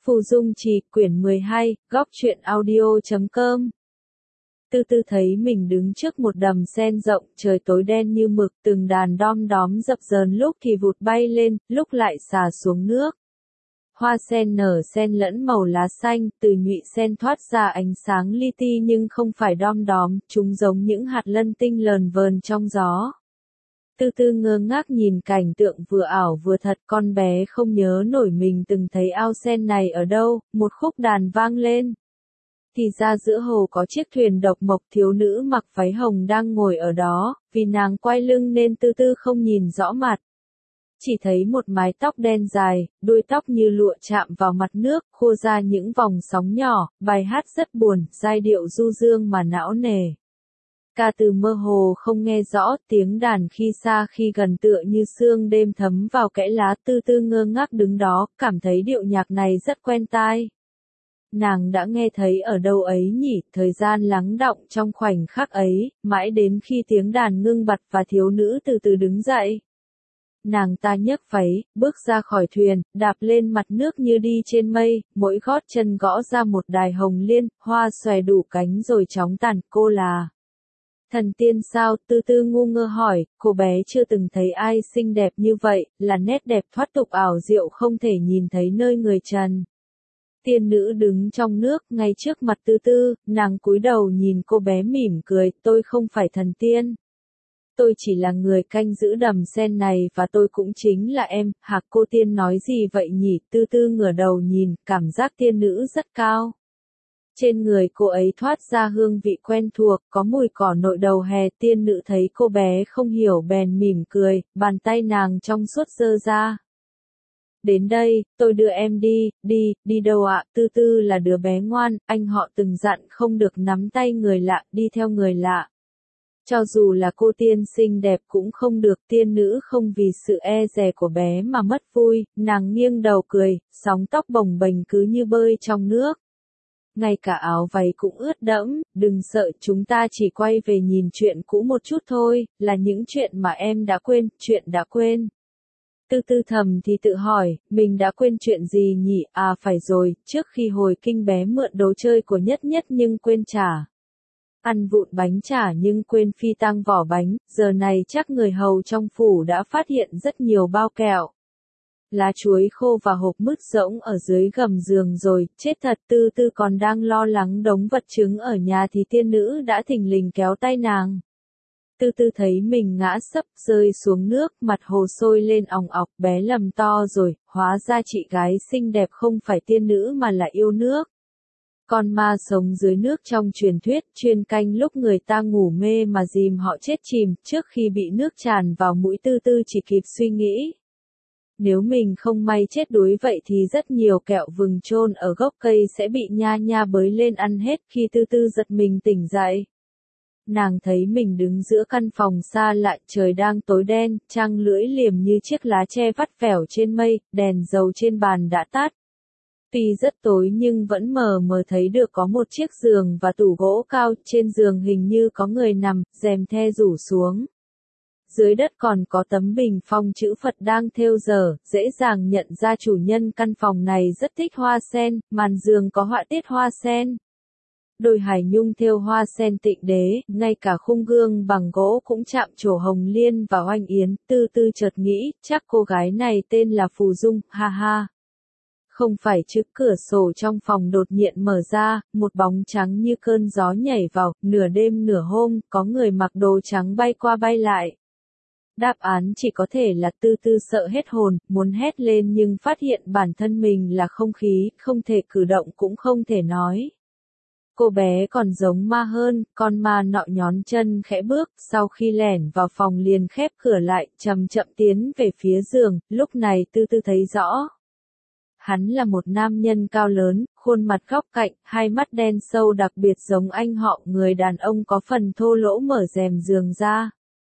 Phù Dung Trì, quyển 12, góc truyện audio.com. Từ từ thấy mình đứng trước một đầm sen rộng, trời tối đen như mực, từng đàn đom đóm dập dờn lúc thì vụt bay lên, lúc lại xà xuống nước. Hoa sen nở xen lẫn màu lá xanh, từ nhụy sen thoát ra ánh sáng li ti nhưng không phải đom đóm, chúng giống những hạt lân tinh lờn vờn trong gió. Từ từ ngơ ngác nhìn cảnh tượng vừa ảo vừa thật, con bé không nhớ nổi mình từng thấy ao sen này ở đâu, một khúc đàn vang lên. Thì ra giữa hồ có chiếc thuyền độc mộc, thiếu nữ mặc váy hồng đang ngồi ở đó, vì nàng quay lưng nên từ từ không nhìn rõ mặt. Chỉ thấy một mái tóc đen dài, đuôi tóc như lụa chạm vào mặt nước, khô ra những vòng sóng nhỏ, bài hát rất buồn, giai điệu du dương mà não nề. Ca từ mơ hồ không nghe rõ, tiếng đàn khi xa khi gần tựa như sương đêm thấm vào kẽ lá. Từ từ ngơ ngác đứng đó, cảm thấy điệu nhạc này rất quen tai. Nàng đã nghe thấy ở đâu ấy nhỉ, thời gian lắng đọng trong khoảnh khắc ấy, mãi đến khi tiếng đàn ngưng bặt và thiếu nữ từ từ đứng dậy. Nàng ta nhấc váy, bước ra khỏi thuyền, đạp lên mặt nước như đi trên mây, mỗi gót chân gõ ra một đài hồng liên, hoa xòe đủ cánh rồi chóng tàn. Cô là thần tiên sao? Từ từ ngu ngơ hỏi, cô bé chưa từng thấy ai xinh đẹp như vậy, là nét đẹp thoát tục ảo diệu không thể nhìn thấy nơi người trần. Tiên nữ đứng trong nước, ngay trước mặt từ từ, nàng cúi đầu nhìn cô bé mỉm cười, tôi không phải thần tiên. Tôi chỉ là người canh giữ đầm sen này và tôi cũng chính là em. Hạc cô tiên nói gì vậy nhỉ? Từ từ ngửa đầu nhìn, cảm giác tiên nữ rất cao. Trên người cô ấy thoát ra hương vị quen thuộc, có mùi cỏ nội đầu hè. Tiên nữ thấy cô bé không hiểu bèn mỉm cười, bàn tay nàng trong suốt giơ ra. Đến đây, tôi đưa em đi. Đi đâu ạ? Từ từ là đứa bé ngoan, anh họ từng dặn không được nắm tay người lạ, đi theo người lạ. Cho dù là cô tiên xinh đẹp cũng không được. Tiên nữ không vì sự e dè của bé mà mất vui, nàng nghiêng đầu cười, sóng tóc bồng bềnh cứ như bơi trong nước. Ngay cả áo váy cũng ướt đẫm, đừng sợ, chúng ta chỉ quay về nhìn chuyện cũ một chút thôi, là những chuyện mà em đã quên, chuyện đã quên. Từ từ thầm thì tự hỏi, mình đã quên chuyện gì nhỉ? À phải rồi, trước khi hồi kinh bé mượn đồ chơi của Nhất Nhất nhưng quên trả. Ăn vụn bánh chả nhưng quên phi tang vỏ bánh, giờ này chắc người hầu trong phủ đã phát hiện rất nhiều bao kẹo. Lá chuối khô và hộp mứt rỗng ở dưới gầm giường rồi, chết thật. Từ từ còn đang lo lắng đống vật chứng ở nhà thì tiên nữ đã thình lình kéo tay nàng. Từ từ thấy mình ngã sấp rơi xuống nước, mặt hồ sôi lên òng ọc, bé lầm to rồi, hóa ra chị gái xinh đẹp không phải tiên nữ mà là yêu nước. Con ma sống dưới nước trong truyền thuyết, chuyên canh lúc người ta ngủ mê mà dìm họ chết chìm. Trước khi bị nước tràn vào mũi, từ từ chỉ kịp suy nghĩ. Nếu mình không may chết đuối vậy thì rất nhiều kẹo vừng chôn ở gốc cây sẽ bị nha nha bới lên ăn hết. Khi từ từ giật mình tỉnh dậy, nàng thấy mình đứng giữa căn phòng xa lạ, trời đang tối đen, trăng lưỡi liềm như chiếc lá tre vắt vẻo trên mây, đèn dầu trên bàn đã tắt. Tuy rất tối nhưng vẫn mờ mờ thấy được có một chiếc giường và tủ gỗ cao, trên giường hình như có người nằm, rèm the rủ xuống. Dưới đất còn có tấm bình phong chữ Phật đang thêu dở, dễ dàng nhận ra chủ nhân căn phòng này rất thích hoa sen, màn giường có họa tiết hoa sen. Đôi hài nhung thêu hoa sen tịnh đế, ngay cả khung gương bằng gỗ cũng chạm trổ hồng liên và oanh yến. Từ từ chợt nghĩ, chắc cô gái này tên là Phù Dung, ha ha. Không phải chứ. Cửa sổ trong phòng đột nhiên mở ra, một bóng trắng như cơn gió nhảy vào. Nửa đêm nửa hôm, có người mặc đồ trắng bay qua bay lại. Đáp án chỉ có thể là từ từ sợ hết hồn, muốn hét lên nhưng phát hiện bản thân mình là không khí, không thể cử động cũng không thể nói. Cô bé còn giống ma hơn, con ma nọ nhón chân khẽ bước, sau khi lẻn vào phòng liền khép cửa lại, chậm chậm tiến về phía giường. Lúc này từ từ thấy rõ. Hắn là một nam nhân cao lớn, khuôn mặt góc cạnh, hai mắt đen sâu đặc biệt giống anh họ. Người đàn ông có phần thô lỗ mở rèm giường ra.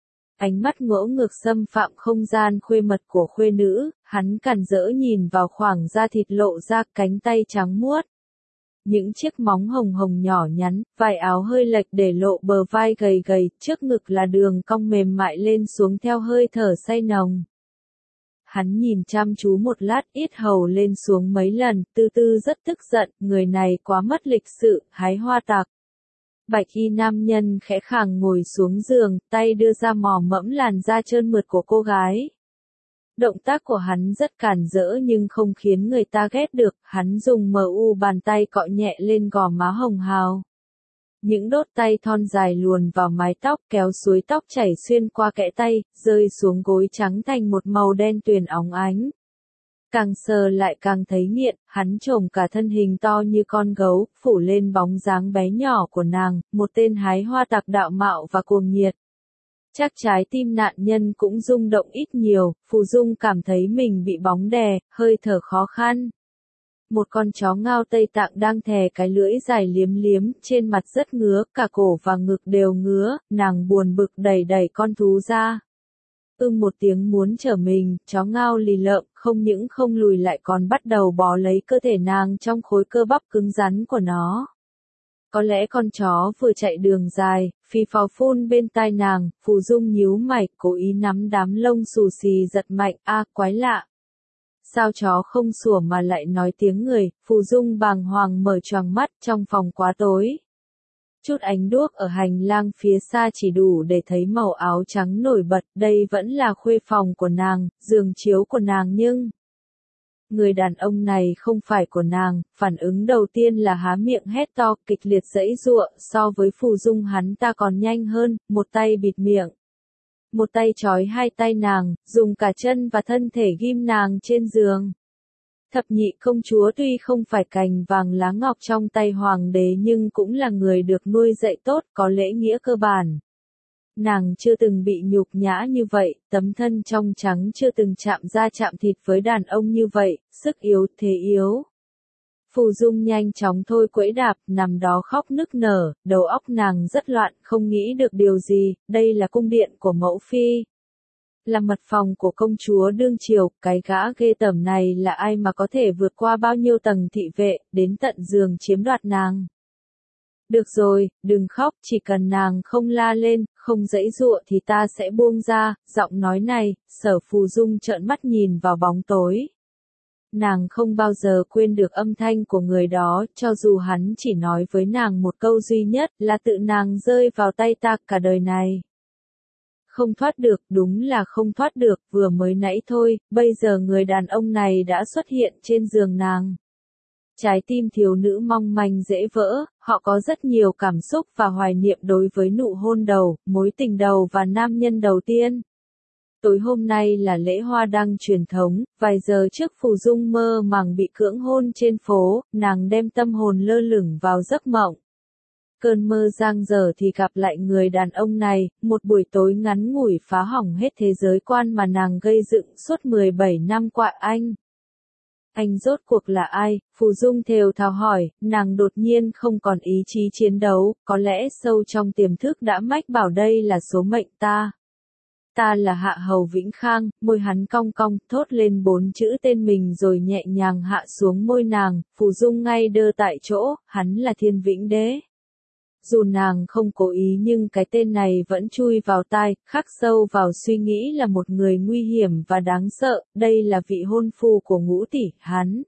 Ánh mắt ngỗ ngược xâm phạm không gian khuê mật của khuê nữ, hắn càn rỡ nhìn vào khoảng da thịt lộ ra, cánh tay trắng muốt. Những chiếc móng hồng hồng nhỏ nhắn, vải áo hơi lệch để lộ bờ vai gầy gầy, trước ngực là đường cong mềm mại lên xuống theo hơi thở say nồng. Hắn nhìn chăm chú một lát, yết hầu lên xuống mấy lần, tư tư rất tức giận, người này quá mất lịch sự, hái hoa tặc. Bạch y nam nhân khẽ khàng ngồi xuống giường, tay đưa ra mò mẫm làn da trơn mượt của cô gái. Động tác của hắn rất cản rỡ nhưng không khiến người ta ghét được, hắn dùng bàn tay cọ nhẹ lên gò má hồng hào. Những đốt tay thon dài luồn vào mái tóc, kéo suối tóc chảy xuyên qua kẽ tay, rơi xuống gối trắng thành một màu đen tuyền óng ánh. Càng sờ lại càng thấy nghiện, hắn chồm cả thân hình to như con gấu, phủ lên bóng dáng bé nhỏ của nàng, một tên hái hoa tặc đạo mạo và cuồng nhiệt. Chắc trái tim nạn nhân cũng rung động ít nhiều, Phù Dung cảm thấy mình bị bóng đè, hơi thở khó khăn. Một con chó ngao Tây Tạng đang thè cái lưỡi dài liếm liếm, trên mặt rất ngứa, cả cổ và ngực đều ngứa, nàng buồn bực đẩy đẩy con thú ra. Một tiếng muốn trở mình, chó ngao lì lợm, không những không lùi lại còn bắt đầu bó lấy cơ thể nàng trong khối cơ bắp cứng rắn của nó. Có lẽ con chó vừa chạy đường dài, phì phào phun bên tai nàng, Phù Dung nhíu mày, cố ý nắm đám lông xù xì giật mạnh, quái lạ. Sao chó không sủa mà lại nói tiếng người, Phù Dung bàng hoàng mở choàng mắt, trong phòng quá tối. Chút ánh đuốc ở hành lang phía xa chỉ đủ để thấy màu áo trắng nổi bật, đây vẫn là khuê phòng của nàng, giường chiếu của nàng nhưng... Người đàn ông này không phải của nàng, phản ứng đầu tiên là há miệng hét to, kịch liệt giãy giụa, so với Phù Dung hắn ta còn nhanh hơn, một tay bịt miệng. Một tay trói hai tay nàng, dùng cả chân và thân thể ghim nàng trên giường. Thập nhị công chúa tuy không phải cành vàng lá ngọc trong tay hoàng đế nhưng cũng là người được nuôi dạy tốt, có lễ nghĩa cơ bản. Nàng chưa từng bị nhục nhã như vậy, tấm thân trong trắng chưa từng chạm da chạm thịt với đàn ông như vậy, sức yếu thế yếu. Phù Dung nhanh chóng thôi quẫy đạp, nằm đó khóc nức nở, đầu óc nàng rất loạn, không nghĩ được điều gì, đây là cung điện của mẫu phi. Là mật phòng của công chúa đương triều, cái gã ghê tởm này là ai mà có thể vượt qua bao nhiêu tầng thị vệ, đến tận giường chiếm đoạt nàng. Được rồi, đừng khóc, chỉ cần nàng không la lên, không giãy giụa thì ta sẽ buông ra, giọng nói này, Sở Phù Dung trợn mắt nhìn vào bóng tối. Nàng không bao giờ quên được âm thanh của người đó, cho dù hắn chỉ nói với nàng một câu duy nhất là tự nàng rơi vào tay ta cả đời này. Không thoát được, đúng là không thoát được, vừa mới nãy thôi, bây giờ người đàn ông này đã xuất hiện trên giường nàng. Trái tim thiếu nữ mong manh dễ vỡ, họ có rất nhiều cảm xúc và hoài niệm đối với nụ hôn đầu, mối tình đầu và nam nhân đầu tiên. Tối hôm nay là lễ hoa đăng truyền thống, vài giờ trước Phù Dung mơ màng bị cưỡng hôn trên phố, nàng đem tâm hồn lơ lửng vào giấc mộng. Cơn mơ giang dở thì gặp lại người đàn ông này, một buổi tối ngắn ngủi phá hỏng hết thế giới quan mà nàng gây dựng suốt 17 năm qua anh. Anh rốt cuộc là ai? Phù Dung thều thào hỏi, nàng đột nhiên không còn ý chí chiến đấu, có lẽ sâu trong tiềm thức đã mách bảo đây là số mệnh ta. Ta là Hạ Hầu Vĩnh Khang, môi hắn cong cong, thốt lên 4 chữ tên mình rồi nhẹ nhàng hạ xuống môi nàng, Phù Dung ngay đơ tại chỗ, hắn là Thiên Vĩnh Đế. Dù nàng không cố ý nhưng cái tên này vẫn chui vào tai, khắc sâu vào suy nghĩ là một người nguy hiểm và đáng sợ, đây là vị hôn phu của Ngũ tỷ, hắn.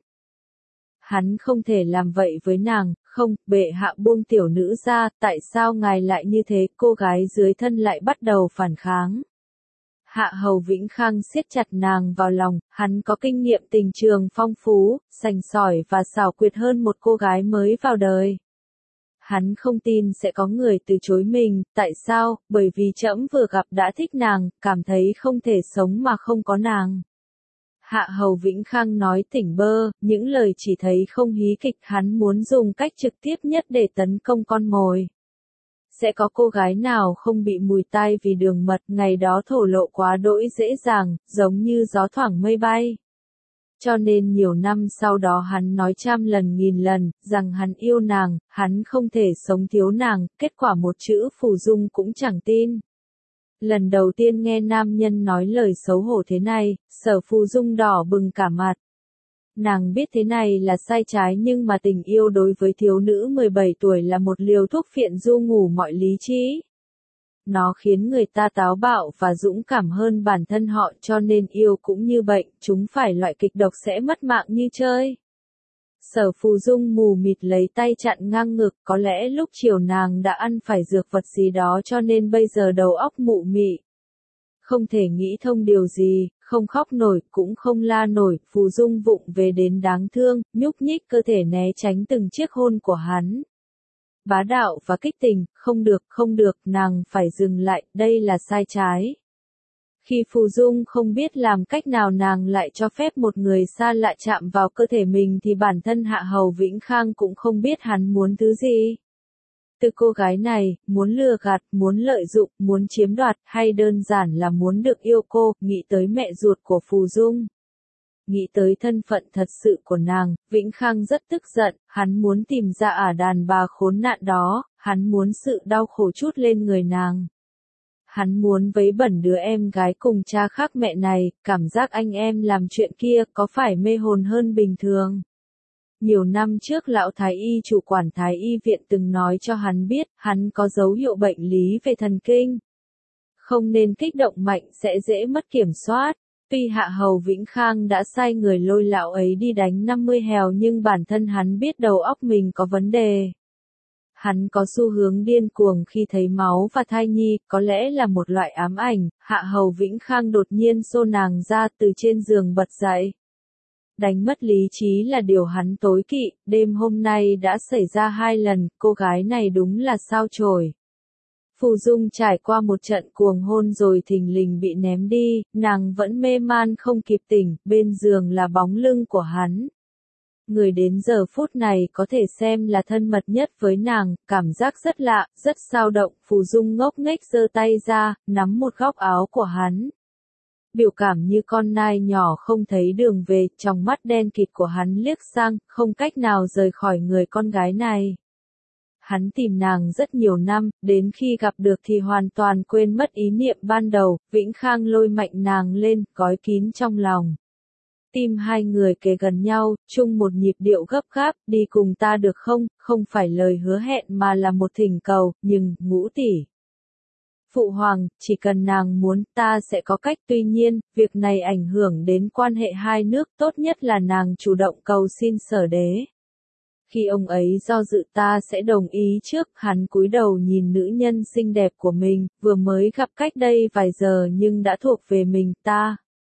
Hắn không thể làm vậy với nàng, không, bệ hạ buông tiểu nữ ra, tại sao ngài lại như thế, cô gái dưới thân lại bắt đầu phản kháng. Hạ Hầu Vĩnh Khang siết chặt nàng vào lòng, hắn có kinh nghiệm tình trường phong phú, sành sỏi và xảo quyệt hơn một cô gái mới vào đời. Hắn không tin sẽ có người từ chối mình, tại sao? Bởi vì trẫm vừa gặp đã thích nàng, cảm thấy không thể sống mà không có nàng. Hạ Hầu Vĩnh Khang nói tỉnh bơ, những lời chỉ thấy không hí kịch, hắn muốn dùng cách trực tiếp nhất để tấn công con mồi. Sẽ có cô gái nào không bị mùi tai vì đường mật, ngày đó thổ lộ quá đỗi dễ dàng, giống như gió thoảng mây bay. Cho nên nhiều năm sau đó hắn nói trăm lần nghìn lần, rằng hắn yêu nàng, hắn không thể sống thiếu nàng, kết quả một chữ Phù Dung cũng chẳng tin. Lần đầu tiên nghe nam nhân nói lời xấu hổ thế này, Sở Phù Dung đỏ bừng cả mặt. Nàng biết thế này là sai trái nhưng mà tình yêu đối với thiếu nữ 17 tuổi là một liều thuốc phiện du ngủ mọi lý trí. Nó khiến người ta táo bạo và dũng cảm hơn bản thân họ, cho nên yêu cũng như bệnh, chúng phải loại kịch độc sẽ mất mạng như chơi. Sở Phù Dung mù mịt lấy tay chặn ngang ngực, có lẽ lúc chiều nàng đã ăn phải dược vật gì đó cho nên bây giờ đầu óc mụ mị. Không thể nghĩ thông điều gì, không khóc nổi, cũng không la nổi, Phù Dung vụng về đến đáng thương, nhúc nhích cơ thể né tránh từng chiếc hôn của hắn. Bá đạo và kích tình, không được, nàng phải dừng lại, đây là sai trái. Khi Phù Dung không biết làm cách nào nàng lại cho phép một người xa lạ chạm vào cơ thể mình thì bản thân Hạ Hầu Vĩnh Khang cũng không biết hắn muốn thứ gì. Từ cô gái này, muốn lừa gạt, muốn lợi dụng, muốn chiếm đoạt, hay đơn giản là muốn được yêu cô, nghĩ tới mẹ ruột của Phù Dung. Nghĩ tới thân phận thật sự của nàng, Vĩnh Khang rất tức giận, hắn muốn tìm ra đàn bà khốn nạn đó, hắn muốn sự đau khổ trút lên người nàng. Hắn muốn vấy bẩn đứa em gái cùng cha khác mẹ này, cảm giác anh em làm chuyện kia có phải mê hồn hơn bình thường. Nhiều năm trước lão Thái Y chủ quản Thái Y viện từng nói cho hắn biết, hắn có dấu hiệu bệnh lý về thần kinh. Không nên kích động mạnh sẽ dễ mất kiểm soát. Tuy Hạ Hầu Vĩnh Khang đã sai người lôi lão ấy đi đánh 50 hèo nhưng bản thân hắn biết đầu óc mình có vấn đề. Hắn có xu hướng điên cuồng khi thấy máu và thai nhi, có lẽ là một loại ám ảnh. Hạ Hầu Vĩnh Khang đột nhiên xô nàng ra từ trên giường bật dậy. Đánh mất lý trí là điều hắn tối kỵ, đêm hôm nay đã xảy ra 2 lần, cô gái này đúng là sao chổi. Phù Dung trải qua một trận cuồng hôn rồi thình lình bị ném đi, nàng vẫn mê man không kịp tỉnh, bên giường là bóng lưng của hắn. Người đến giờ phút này có thể xem là thân mật nhất với nàng, cảm giác rất lạ, rất dao động, Phù Dung ngốc nghếch giơ tay ra, nắm một góc áo của hắn. Biểu cảm như con nai nhỏ không thấy đường về, trong mắt đen kịt của hắn liếc sang, không cách nào rời khỏi người con gái này. Hắn tìm nàng rất nhiều năm, đến khi gặp được thì hoàn toàn quên mất ý niệm ban đầu, Vĩnh Khang lôi mạnh nàng lên, gói kín trong lòng. Tim hai người kề gần nhau, chung một nhịp điệu gấp gáp, đi cùng ta được không, không phải lời hứa hẹn mà là một thỉnh cầu, nhưng, Ngũ tỷ. Phụ hoàng, chỉ cần nàng muốn, ta sẽ có cách, tuy nhiên, việc này ảnh hưởng đến quan hệ hai nước, tốt nhất là nàng chủ động cầu xin Sở đế. Khi ông ấy do dự ta sẽ đồng ý trước, hắn cúi đầu nhìn nữ nhân xinh đẹp của mình, vừa mới gặp cách đây vài giờ nhưng đã thuộc về mình, ta.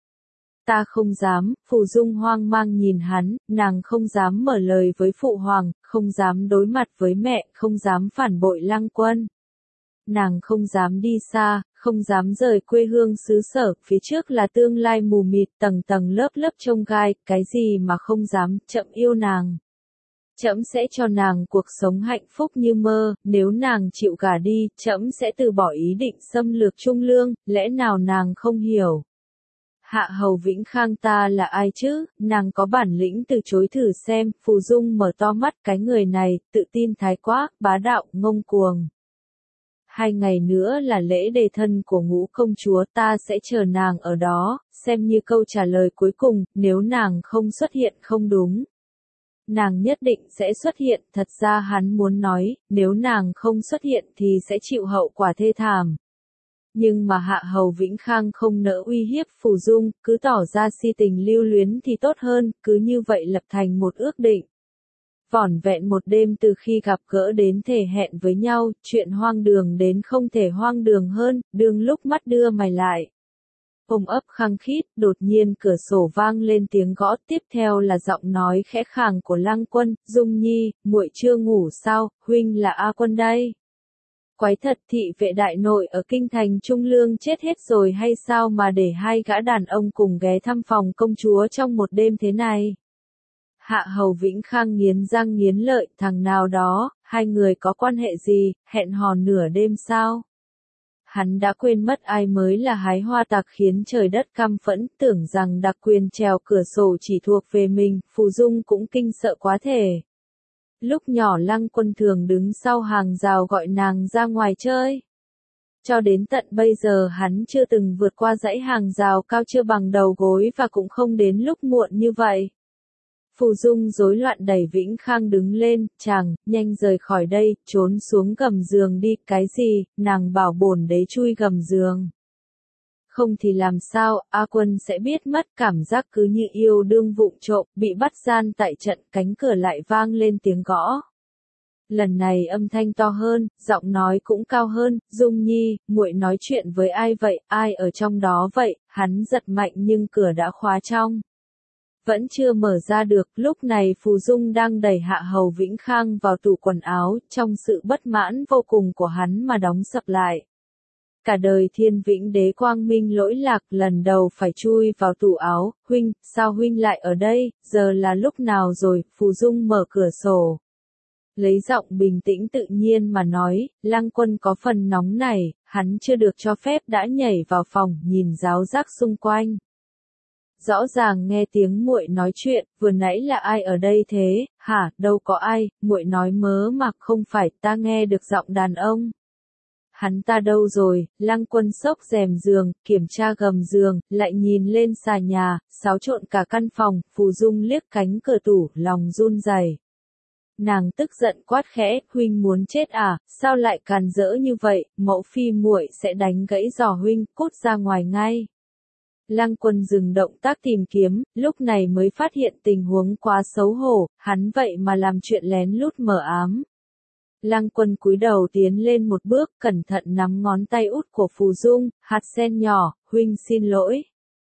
Ta không dám, Phù Dung hoang mang nhìn hắn, nàng không dám mở lời với phụ hoàng, không dám đối mặt với mẹ, không dám phản bội Lăng Quân. Nàng không dám đi xa, không dám rời quê hương xứ sở, phía trước là tương lai mù mịt tầng tầng lớp lớp chông gai, cái gì mà không dám, Trẫm yêu nàng. Trẫm sẽ cho nàng cuộc sống hạnh phúc như mơ, nếu nàng chịu gả đi, trẫm sẽ từ bỏ ý định xâm lược Trung Lương, lẽ nào nàng không hiểu. Hạ Hầu Vĩnh Khang ta là ai chứ, nàng có bản lĩnh từ chối thử xem, Phù Dung mở to mắt, cái người này, tự tin thái quá, bá đạo, ngông cuồng. 2 ngày nữa là lễ đề thân của Ngũ công chúa, ta sẽ chờ nàng ở đó, xem như câu trả lời cuối cùng, nếu nàng không xuất hiện không đúng. Nàng nhất định sẽ xuất hiện, thật ra hắn muốn nói, nếu nàng không xuất hiện thì sẽ chịu hậu quả thê thảm. Nhưng mà Hạ Hầu Vĩnh Khang không nỡ uy hiếp Phù Dung, cứ tỏ ra si tình lưu luyến thì tốt hơn, cứ như vậy lập thành một ước định. Vỏn vẹn một đêm từ khi gặp gỡ đến thể hẹn với nhau, chuyện hoang đường đến không thể hoang đường hơn, đương lúc mắt đưa mày lại. Ôm ấp khăng khít, đột nhiên cửa sổ vang lên tiếng gõ, tiếp theo là giọng nói khẽ khàng của Lăng Quân, Dung Nhi, muội chưa ngủ sao, huynh là A Quân đây. Quái thật, thị vệ đại nội ở kinh thành Trung Lương chết hết rồi hay sao mà để 2 gã đàn ông cùng ghé thăm phòng công chúa trong một đêm thế này. Hạ Hầu Vĩnh Khang nghiến răng nghiến lợi, thằng nào đó, 2 người có quan hệ gì, hẹn hò nửa đêm sao? Hắn đã quên mất ai mới là hái hoa tặc khiến trời đất căm phẫn, tưởng rằng đặc quyền trèo cửa sổ chỉ thuộc về mình, Phù Dung cũng kinh sợ quá thể. Lúc nhỏ Lăng Quân thường đứng sau hàng rào gọi nàng ra ngoài chơi. Cho đến tận bây giờ hắn chưa từng vượt qua dãy hàng rào cao chưa bằng đầu gối và cũng không đến lúc muộn như vậy. Phù Dung rối loạn đẩy Vĩnh Khang đứng lên, chàng, nhanh rời khỏi đây, trốn xuống gầm giường đi, cái gì, nàng bảo bổn đế chui gầm giường. Không thì làm sao, A Quân sẽ biết mất, cảm giác cứ như yêu đương vụng trộm, bị bắt gian tại trận, cánh cửa lại vang lên tiếng gõ. Lần này âm thanh to hơn, giọng nói cũng cao hơn, Dung Nhi, muội nói chuyện với ai vậy, ai ở trong đó vậy, hắn giật mạnh nhưng cửa đã khóa trong. Vẫn chưa mở ra được, lúc này Phù Dung đang đẩy Hạ Hầu Vĩnh Khang vào tủ quần áo, trong sự bất mãn vô cùng của hắn mà đóng sập lại. Cả đời Thiên Vĩnh Đế quang minh lỗi lạc, lần đầu phải chui vào tủ áo, huynh, sao huynh lại ở đây, giờ là lúc nào rồi, Phù Dung mở cửa sổ. Lấy giọng bình tĩnh tự nhiên mà nói, Lăng Quân có phần nóng này, hắn chưa được cho phép đã nhảy vào phòng, nhìn ráo rác xung quanh. Rõ ràng nghe tiếng muội nói chuyện, vừa nãy là ai ở đây thế, hả, đâu có ai, muội nói mớ mà không phải, ta nghe được giọng đàn ông. Hắn ta đâu rồi, Lăng Quân xốc rèm giường, kiểm tra gầm giường, lại nhìn lên xà nhà, xáo trộn cả căn phòng, Phù Dung liếc cánh cửa tủ, lòng run rẩy. Nàng tức giận quát khẽ, huynh muốn chết à, sao lại càn rỡ như vậy, mẫu phi muội sẽ đánh gãy giò huynh, cút ra ngoài ngay. Lăng Quân dừng động tác tìm kiếm, lúc này mới phát hiện tình huống quá xấu hổ, hắn vậy mà làm chuyện lén lút mờ ám. Lăng Quân cúi đầu tiến lên một bước, cẩn thận nắm ngón tay út của Phù Dung, hạt sen nhỏ, huynh xin lỗi.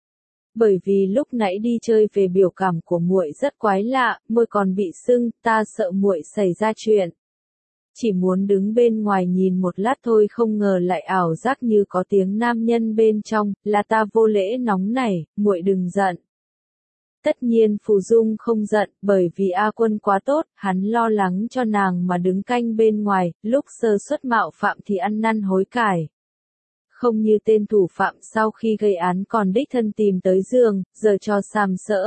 Bởi vì lúc nãy đi chơi về biểu cảm của muội rất quái lạ, môi còn bị sưng, ta sợ muội xảy ra chuyện. Chỉ muốn đứng bên ngoài nhìn một lát thôi, không ngờ lại ảo giác như có tiếng nam nhân bên trong, là ta vô lễ nóng này, muội đừng giận. Tất nhiên Phù Dung không giận, bởi vì A Quân quá tốt, hắn lo lắng cho nàng mà đứng canh bên ngoài, lúc sơ suất mạo phạm thì ăn năn hối cải. Không như tên thủ phạm sau khi gây án còn đích thân tìm tới giường, giờ cho sàm sỡ.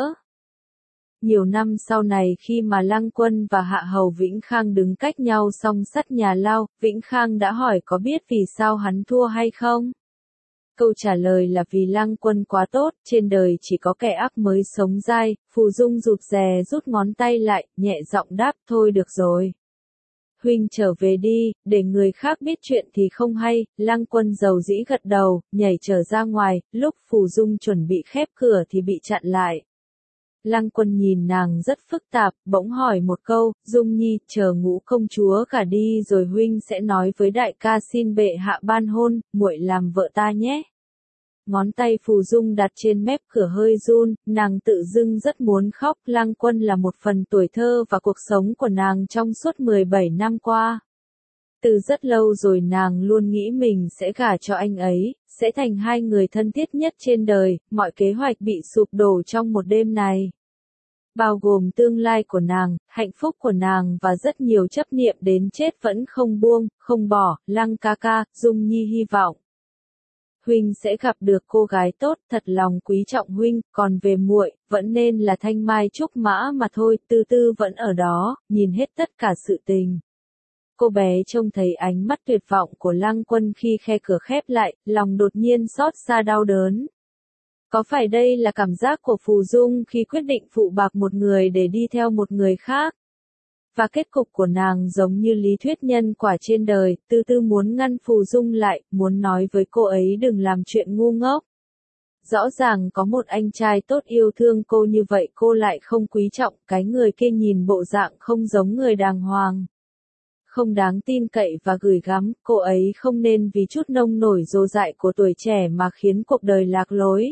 Nhiều năm sau này khi mà Lăng Quân và Hạ Hầu Vĩnh Khang đứng cách nhau song sắt nhà lao, Vĩnh Khang đã hỏi có biết vì sao hắn thua hay không? Câu trả lời là vì Lăng Quân quá tốt, trên đời chỉ có kẻ ác mới sống dai, Phù Dung rụt rè rút ngón tay lại, nhẹ giọng đáp thôi được rồi. Huynh trở về đi, để người khác biết chuyện thì không hay, Lăng Quân dầu dĩ gật đầu, nhảy trở ra ngoài, lúc Phù Dung chuẩn bị khép cửa thì bị chặn lại. Lăng Quân nhìn nàng rất phức tạp, bỗng hỏi một câu, Dung Nhi, chờ Ngũ công chúa cả đi rồi huynh sẽ nói với đại ca xin bệ hạ ban hôn, muội làm vợ ta nhé. Ngón tay Phù Dung đặt trên mép cửa hơi run, nàng tự dưng rất muốn khóc, Lăng Quân là một phần tuổi thơ và cuộc sống của nàng trong suốt 17 năm qua. Từ rất lâu rồi nàng luôn nghĩ mình sẽ gả cho anh ấy, sẽ thành hai người thân thiết nhất trên đời, mọi kế hoạch bị sụp đổ trong một đêm này. Bao gồm tương lai của nàng, hạnh phúc của nàng và rất nhiều chấp niệm đến chết vẫn không buông, không bỏ, Lăng ca ca, Dung Nhi hy vọng. Huynh sẽ gặp được cô gái tốt, thật lòng quý trọng huynh, còn về muội, vẫn nên là thanh mai trúc mã mà thôi, Tư Tư vẫn ở đó, nhìn hết tất cả sự tình. Cô bé trông thấy ánh mắt tuyệt vọng của Lăng Quân khi khe cửa khép lại, lòng đột nhiên xót xa đau đớn. Có phải đây là cảm giác của Phù Dung khi quyết định phụ bạc một người để đi theo một người khác? Và kết cục của nàng giống như lý thuyết nhân quả trên đời, Tư Tư muốn ngăn Phù Dung lại, muốn nói với cô ấy đừng làm chuyện ngu ngốc. Rõ ràng có một anh trai tốt yêu thương cô như vậy cô lại không quý trọng, cái người kia nhìn bộ dạng không giống người đàng hoàng. Không đáng tin cậy và gửi gắm, cô ấy không nên vì chút nông nổi dô dại của tuổi trẻ mà khiến cuộc đời lạc lối.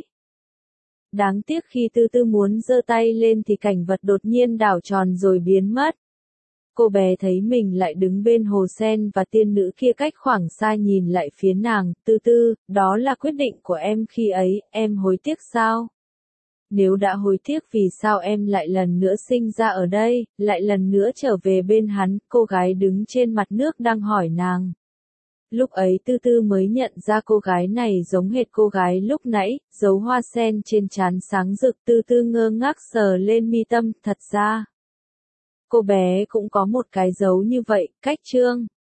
Đáng tiếc khi Tư Tư muốn giơ tay lên thì cảnh vật đột nhiên đảo tròn rồi biến mất. Cô bé thấy mình lại đứng bên hồ sen và tiên nữ kia cách khoảng xa nhìn lại phía nàng, Tư Tư, đó là quyết định của em khi ấy, em hối tiếc sao? Nếu đã hối tiếc vì sao em lại lần nữa sinh ra ở đây, lại lần nữa trở về bên hắn, cô gái đứng trên mặt nước đang hỏi nàng. Lúc ấy Tư Tư mới nhận ra cô gái này giống hệt cô gái lúc nãy, dấu hoa sen trên trán sáng rực, Tư Tư ngơ ngác sờ lên mi tâm, thật ra. Cô bé cũng có một cái dấu như vậy, cách trương.